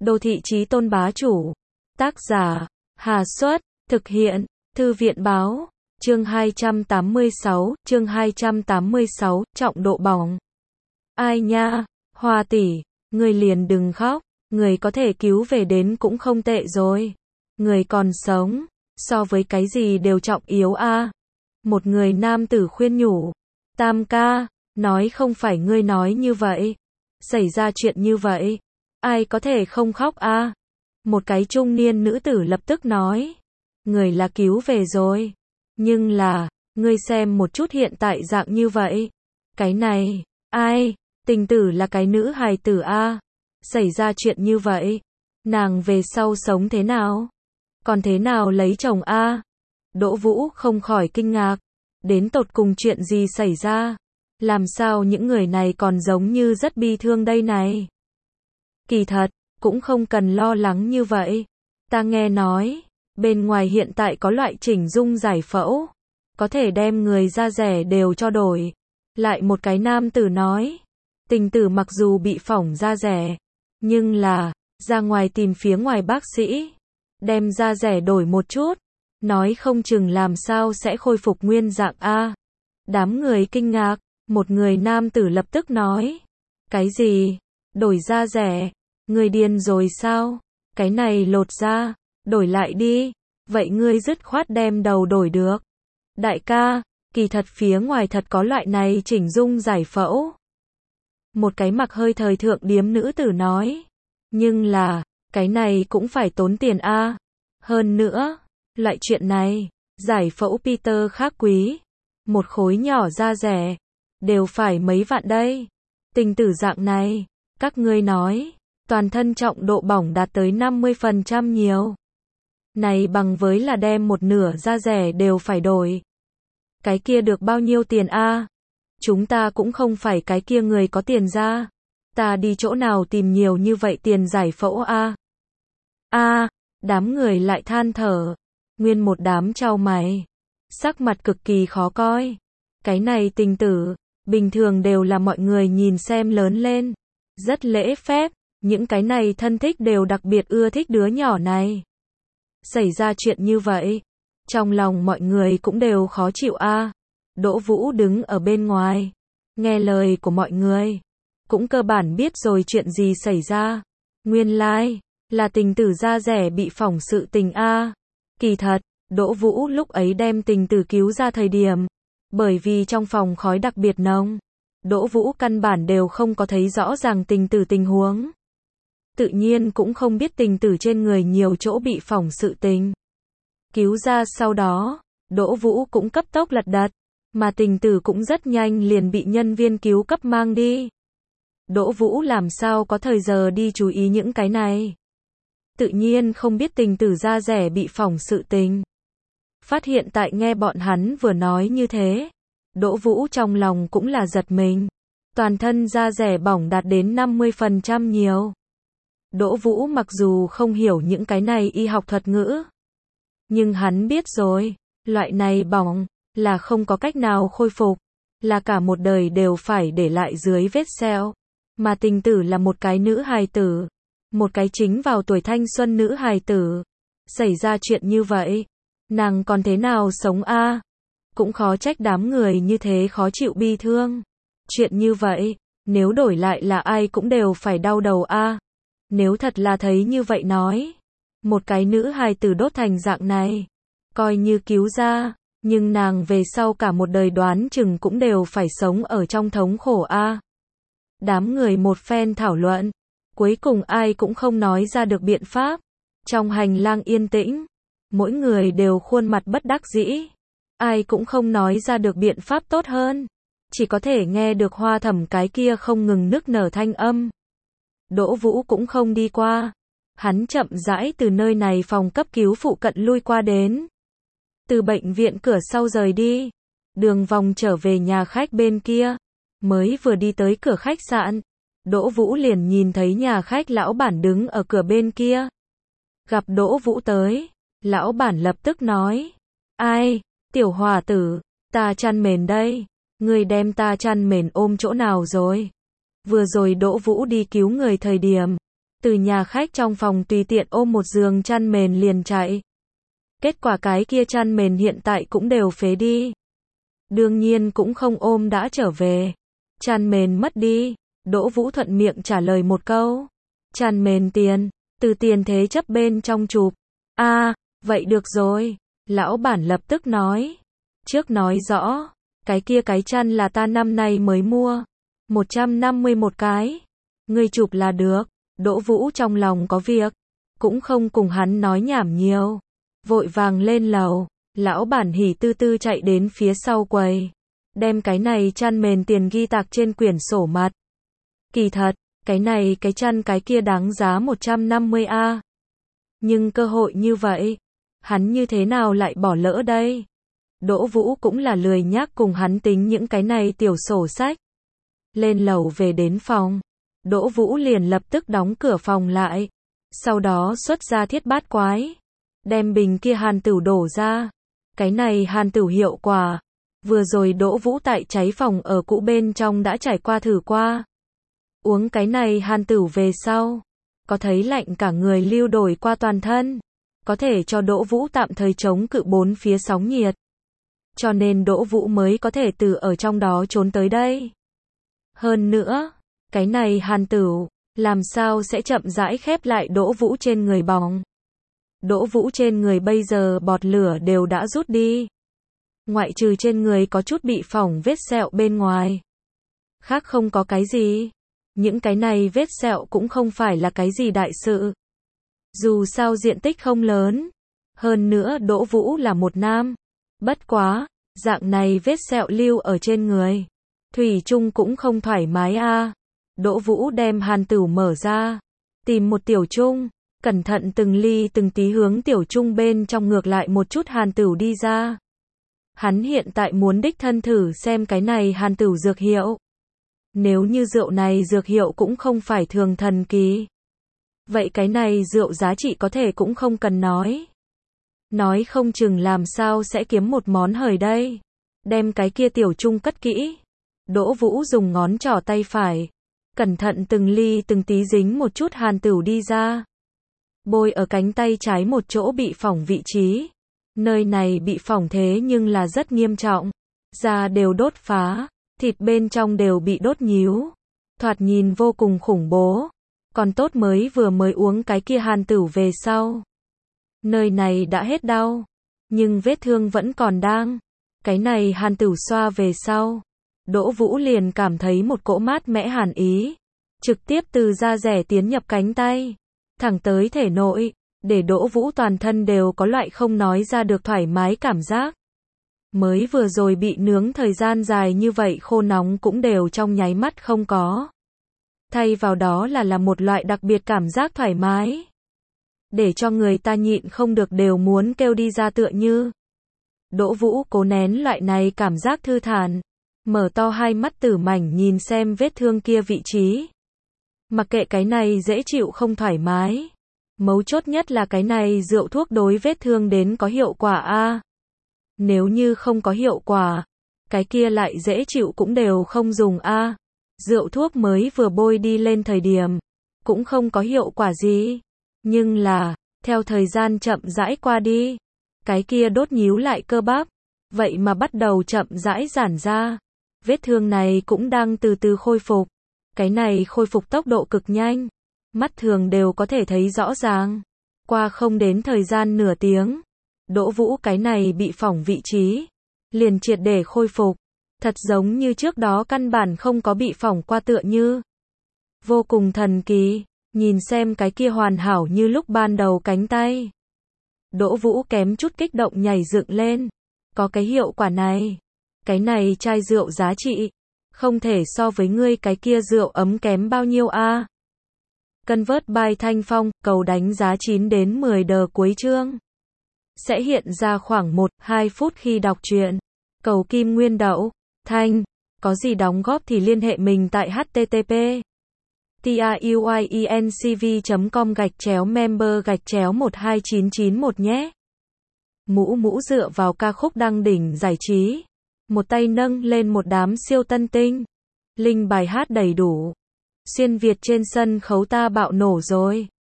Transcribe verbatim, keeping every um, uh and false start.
Đô thị chí tôn bá chủ. Tác giả, Hà Xuất, thực hiện, Thư viện báo, chương hai trăm tám mươi sáu, chương hai trăm tám mươi sáu, trọng độ bỏng. Ai nha, Hoa tỷ, người liền đừng khóc, người có thể cứu về đến cũng không tệ rồi. Người còn sống, so với cái gì đều trọng yếu a. Một người nam tử khuyên nhủ. Tam ca, nói không phải ngươi nói như vậy. Xảy ra chuyện như vậy, ai có thể không khóc a? Một cái trung niên nữ tử lập tức nói. Người là cứu về rồi. Nhưng là, ngươi xem một chút hiện tại dạng như vậy. Cái này, ai? Tình tử là cái nữ hài tử a. Xảy ra chuyện như vậy, nàng về sau sống thế nào? Còn thế nào lấy chồng a? Đỗ Vũ không khỏi kinh ngạc. Đến tột cùng chuyện gì xảy ra? Làm sao những người này còn giống như rất bi thương đây này? Kỳ thật, cũng không cần lo lắng như vậy. Ta nghe nói, bên ngoài hiện tại có loại chỉnh dung giải phẫu, có thể đem người da rẻ đều cho đổi. Lại một cái nam tử nói, tình tử mặc dù bị phỏng da rẻ, nhưng là, ra ngoài tìm phía ngoài bác sĩ, đem da rẻ đổi một chút, nói không chừng làm sao sẽ khôi phục nguyên dạng a. Đám người kinh ngạc, một người nam tử lập tức nói, cái gì? Đổi da rẻ? Người điên rồi sao? Cái này lột da, đổi lại đi. Vậy ngươi dứt khoát đem đầu đổi được. Đại ca, kỳ thật phía ngoài thật có loại này chỉnh dung giải phẫu. Một cái mặc hơi thời thượng điếm nữ tử nói. Nhưng là, cái này cũng phải tốn tiền a. Hơn nữa, loại chuyện này, giải phẫu Peter khác quý. Một khối nhỏ da rẻ, đều phải mấy vạn đây. Tình tử dạng này, các ngươi nói, toàn thân trọng độ bỏng đạt tới năm mươi phần trăm nhiều. Này bằng với là đem một nửa da rẻ đều phải đổi. Cái kia được bao nhiêu tiền a? Chúng ta cũng không phải cái kia người có tiền ra. Ta đi chỗ nào tìm nhiều như vậy tiền giải phẫu a? A, đám người lại than thở. Nguyên một đám chau mày. Sắc mặt cực kỳ khó coi. Cái này tình tử, bình thường đều là mọi người nhìn xem lớn lên. Rất lễ phép, những cái này thân thích đều đặc biệt ưa thích đứa nhỏ này. Xảy ra chuyện như vậy, trong lòng mọi người cũng đều khó chịu a. Đỗ Vũ đứng ở bên ngoài, nghe lời của mọi người, cũng cơ bản biết rồi chuyện gì xảy ra. Nguyên lai, like, là tình tử da rẻ bị phỏng sự tình a. Kỳ thật, Đỗ Vũ lúc ấy đem tình tử cứu ra thời điểm, bởi vì trong phòng khói đặc biệt nồng, Đỗ Vũ căn bản đều không có thấy rõ ràng tình tử tình huống. Tự nhiên cũng không biết tình tử trên người nhiều chỗ bị phỏng sự tình. Cứu ra sau đó, Đỗ Vũ cũng cấp tốc lật đật, mà tình tử cũng rất nhanh liền bị nhân viên cứu cấp mang đi. Đỗ Vũ làm sao có thời giờ đi chú ý những cái này. Tự nhiên không biết tình tử da rẻ bị phỏng sự tình. Phát hiện tại nghe bọn hắn vừa nói như thế, Đỗ Vũ trong lòng cũng là giật mình. Toàn thân da rẻ bỏng đạt đến năm mươi phần trăm nhiều. Đỗ Vũ mặc dù không hiểu những cái này y học thuật ngữ, nhưng hắn biết rồi, loại này bỏng, là không có cách nào khôi phục, là cả một đời đều phải để lại dưới vết sẹo. Mà tình tử là một cái nữ hài tử, một cái chính vào tuổi thanh xuân nữ hài tử. Xảy ra chuyện như vậy, nàng còn thế nào sống a? Cũng khó trách đám người như thế khó chịu bi thương. Chuyện như vậy, nếu đổi lại là ai cũng đều phải đau đầu a. Nếu thật là thấy như vậy nói, một cái nữ hài tử đốt thành dạng này, coi như cứu ra, nhưng nàng về sau cả một đời đoán chừng cũng đều phải sống ở trong thống khổ a. Đám người một phen thảo luận, cuối cùng ai cũng không nói ra được biện pháp. Trong hành lang yên tĩnh, mỗi người đều khuôn mặt bất đắc dĩ, ai cũng không nói ra được biện pháp tốt hơn, chỉ có thể nghe được Hoa Thẩm cái kia không ngừng nức nở thanh âm. Đỗ Vũ cũng không đi qua, hắn chậm rãi từ nơi này phòng cấp cứu phụ cận lui qua đến. Từ bệnh viện cửa sau rời đi, đường vòng trở về nhà khách bên kia, mới vừa đi tới cửa khách sạn, Đỗ Vũ liền nhìn thấy nhà khách lão bản đứng ở cửa bên kia. Gặp Đỗ Vũ tới, lão bản lập tức nói, ai, tiểu hòa tử, ta chăn mền đây, ngươi đem ta chăn mền ôm chỗ nào rồi? Vừa rồi Đỗ Vũ đi cứu người thời điểm, Từ nhà khách trong phòng tùy tiện ôm một giường chăn mền liền chạy. Kết quả cái kia chăn mền hiện tại cũng đều phế đi. Đương nhiên cũng không ôm đã trở về. Chăn mền mất đi. Đỗ Vũ thuận miệng trả lời một câu. Chăn mền tiền, từ tiền thế chấp bên trong chụp. A, à, vậy được rồi. Lão bản lập tức nói. Trước nói rõ, cái kia cái chăn là ta năm nay mới mua. một trăm năm mươi một cái. Ngươi chụp là được. Đỗ Vũ trong lòng có việc. Cũng không cùng hắn nói nhảm nhiều. Vội vàng lên lầu. Lão bản hỉ tư tư chạy đến phía sau quầy. Đem cái này chăn mền tiền ghi tạc trên quyển sổ mặt. Kỳ thật, cái này cái chăn cái kia đáng giá một trăm năm mươi a. Nhưng cơ hội như vậy, hắn như thế nào lại bỏ lỡ đây? Đỗ Vũ cũng là lười nhác cùng hắn tính những cái này tiểu sổ sách. Lên lầu về đến phòng, Đỗ Vũ liền lập tức đóng cửa phòng lại. Sau đó xuất ra thiết bát quái. Đem bình kia hàn tửu đổ ra. Cái này hàn tửu hiệu quả. Vừa rồi Đỗ Vũ tại cháy phòng ở cũ bên trong đã trải qua thử qua. Uống cái này hàn tửu về sau. Có thấy lạnh cả người lưu đổi qua toàn thân. Có thể cho Đỗ Vũ tạm thời chống cự bốn phía sóng nhiệt. Cho nên Đỗ Vũ mới có thể từ ở trong đó trốn tới đây. Hơn nữa, cái này hàn tửu, làm sao sẽ chậm rãi khép lại Đỗ Vũ trên người bỏng. Đỗ Vũ trên người bây giờ bọt lửa đều đã rút đi. Ngoại trừ trên người có chút bị phỏng vết sẹo bên ngoài. Khác không có cái gì. Những cái này vết sẹo cũng không phải là cái gì đại sự. Dù sao diện tích không lớn. Hơn nữa Đỗ Vũ là một nam. Bất quá, dạng này vết sẹo lưu ở trên người. Thủy chung cũng không thoải mái a. À. Đỗ Vũ đem hàn tửu mở ra. Tìm một tiểu chung. Cẩn thận từng ly từng tí hướng tiểu chung bên trong ngược lại một chút hàn tửu đi ra. Hắn hiện tại muốn đích thân thử xem cái này hàn tửu dược hiệu. Nếu như rượu này dược hiệu cũng không phải thường thần kỳ. Vậy cái này rượu giá trị có thể cũng không cần nói. Nói không chừng làm sao sẽ kiếm một món hời đây. Đem cái kia tiểu chung cất kỹ. Đỗ Vũ dùng ngón trỏ tay phải. Cẩn thận từng ly từng tí dính một chút hàn tửu đi ra. Bôi ở cánh tay trái một chỗ bị phỏng vị trí. Nơi này bị phỏng thế nhưng là rất nghiêm trọng. Da đều đốt phá. Thịt bên trong đều bị đốt nhíu. Thoạt nhìn vô cùng khủng bố. Còn tốt mới vừa mới uống cái kia hàn tửu về sau. Nơi này đã hết đau. Nhưng vết thương vẫn còn đang. Cái này hàn tửu xoa về sau. Đỗ Vũ liền cảm thấy một cỗ mát mẽ hàn ý. Trực tiếp từ da rẻ tiến nhập cánh tay. Thẳng tới thể nội. Để Đỗ Vũ toàn thân đều có loại không nói ra được thoải mái cảm giác. Mới vừa rồi bị nướng thời gian dài như vậy khô nóng cũng đều trong nháy mắt không có. Thay vào đó là là một loại đặc biệt cảm giác thoải mái. Để cho người ta nhịn không được đều muốn kêu đi ra tựa như. Đỗ Vũ cố nén loại này cảm giác thư thản. Mở to hai mắt tử mảnh nhìn xem vết thương kia vị trí. Mặc kệ cái này dễ chịu không thoải mái. Mấu chốt nhất là cái này rượu thuốc đối vết thương đến có hiệu quả a. Nếu như không có hiệu quả, cái kia lại dễ chịu cũng đều không dùng a. Rượu thuốc mới vừa bôi đi lên thời điểm, cũng không có hiệu quả gì. Nhưng là, theo thời gian chậm rãi qua đi, cái kia đốt nhíu lại cơ bắp, vậy mà bắt đầu chậm rãi giãn ra. Vết thương này cũng đang từ từ khôi phục. Cái này khôi phục tốc độ cực nhanh. Mắt thường đều có thể thấy rõ ràng. Qua không đến thời gian nửa tiếng. Đỗ Vũ cái này bị phỏng vị trí. Liền triệt để khôi phục. Thật giống như trước đó căn bản không có bị phỏng qua tựa như. Vô cùng thần kỳ. Nhìn xem cái kia hoàn hảo như lúc ban đầu cánh tay. Đỗ Vũ kém chút kích động nhảy dựng lên. Có cái hiệu quả này. Cái này chai rượu giá trị. Không thể so với ngươi cái kia rượu ấm kém bao nhiêu a. Convert by Thanh Phong, cầu đánh giá chín đến mười đờ cuối chương. Sẽ hiện ra khoảng một đến hai phút khi đọc truyện. Cầu kim nguyên đậu, Thanh, có gì đóng góp thì liên hệ mình tại http truyencv chấm com gạch chéo member gạch chéo một hai chín chín một nhé. Mũ mũ dựa vào ca khúc đăng đỉnh giải trí. Một tay nâng lên một đám siêu tân tinh. Link bài hát đầy đủ. Xuyên Việt trên sân khấu ta bạo nổ rồi.